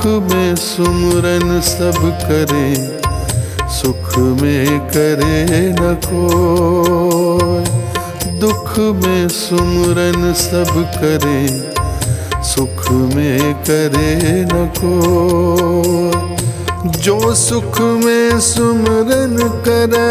में सुमरन सब करें, सुख में करे न कोई। दुख में सुमरन सब करें, सुख में करे न कोई। जो सुख में सुमरन करे,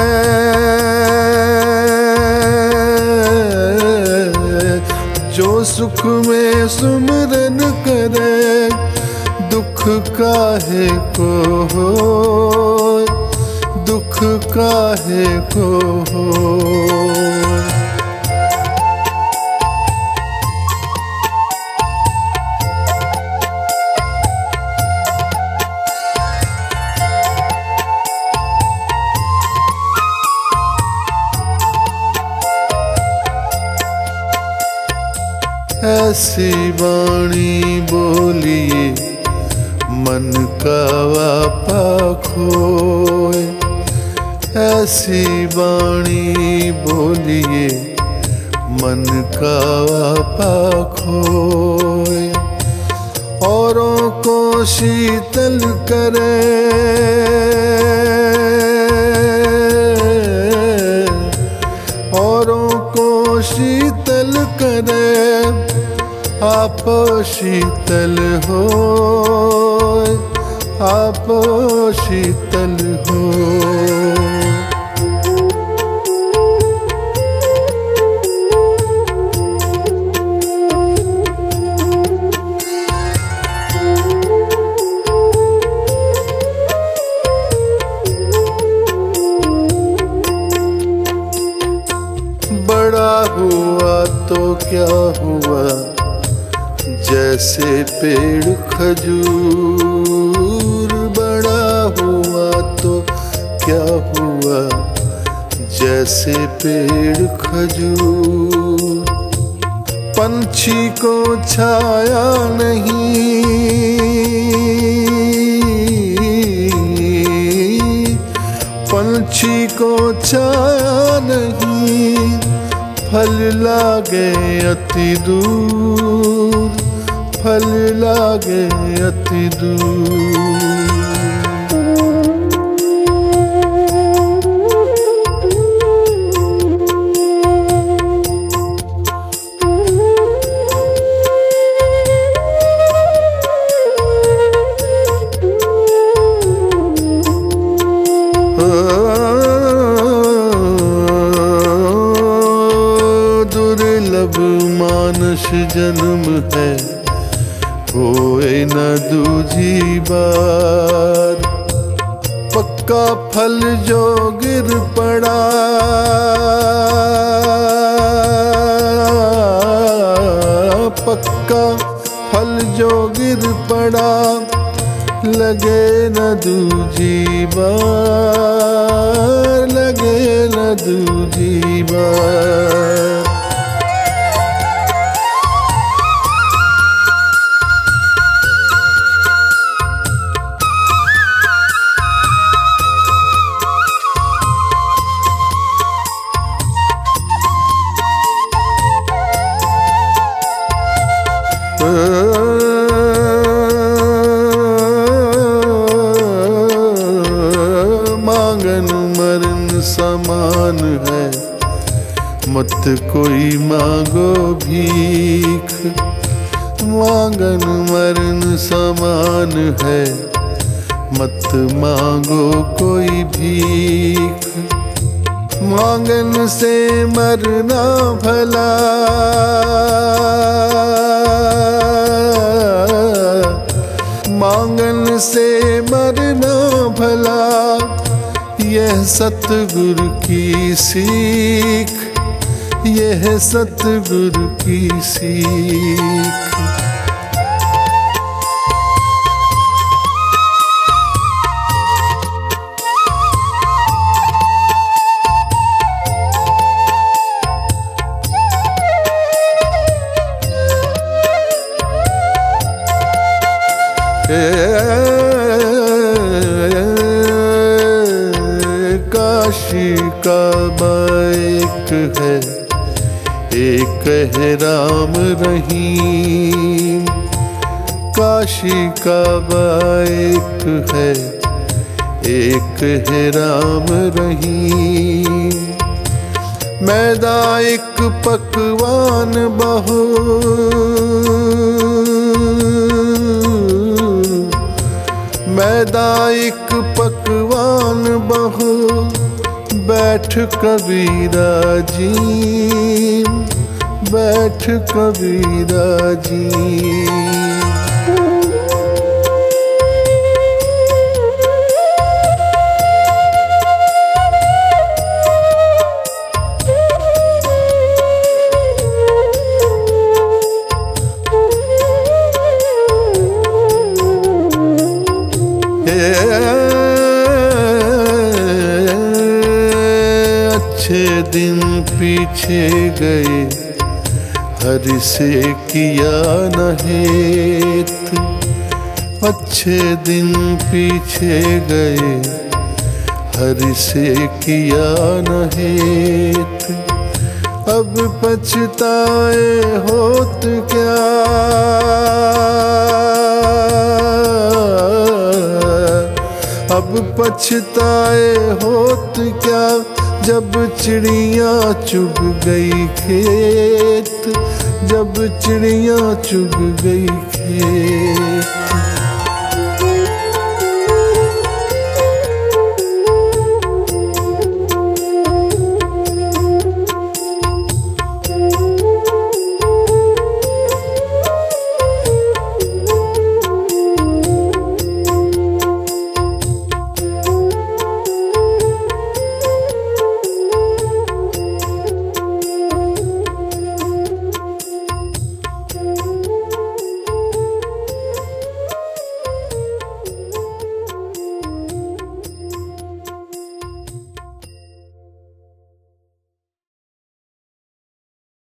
जो सुख में सुमरन करे, दुख काहे को होय, दुख काहे को होय। ऐसी वाणी बोलिए मन का वापा खोए। ऐसी वाणी बोलिए मन का वापा खोए। औरों को शीतल करे, औरों को शीतल करे, आप शीतल हो, आप शीतल हो। बड़ा हुआ तो क्या हुआ, जैसे पेड़ खजूर। बड़ा हुआ तो क्या हुआ, जैसे पेड़ खजूर। पंछी को छाया नहीं, पंछी को छाया नहीं, फल लागे अति दूर, फल लागे अति दूर। दुर्लभ मानुष जन्म है, होए न दूजी बार। पक्का फल जो गिर पड़ा, पक्का फल जो गिर पड़ा, लगे न दूजी बार, लगे न दूजी बार। मांगन मरण समान है, मत कोई मांगो भीख। मांगन मरण समान है, मत मांगो कोई भीख। मांगन से मरना भला, मांगन से मरना भला। यह सतगुरु की सीख, यह सतगुरु की सीख। काशी का एक है, एक है राम रहीम। काशी काबा एक है, एक है राम रहीम। मैदा एक पकवान बहु, मैदा एक पकवान बहु, बैठ कबीरा जी, बैठ कबीरा जी। अच्छे दिन पीछे गए, हरि से किया न हेत। अच्छे दिन पीछे गए, हरि से किया न हेत। अब पछताए होत क्या, अब पछताए होत क्या, जब चिड़िया चुग गई खेत, जब चिड़िया चुग गई खेत।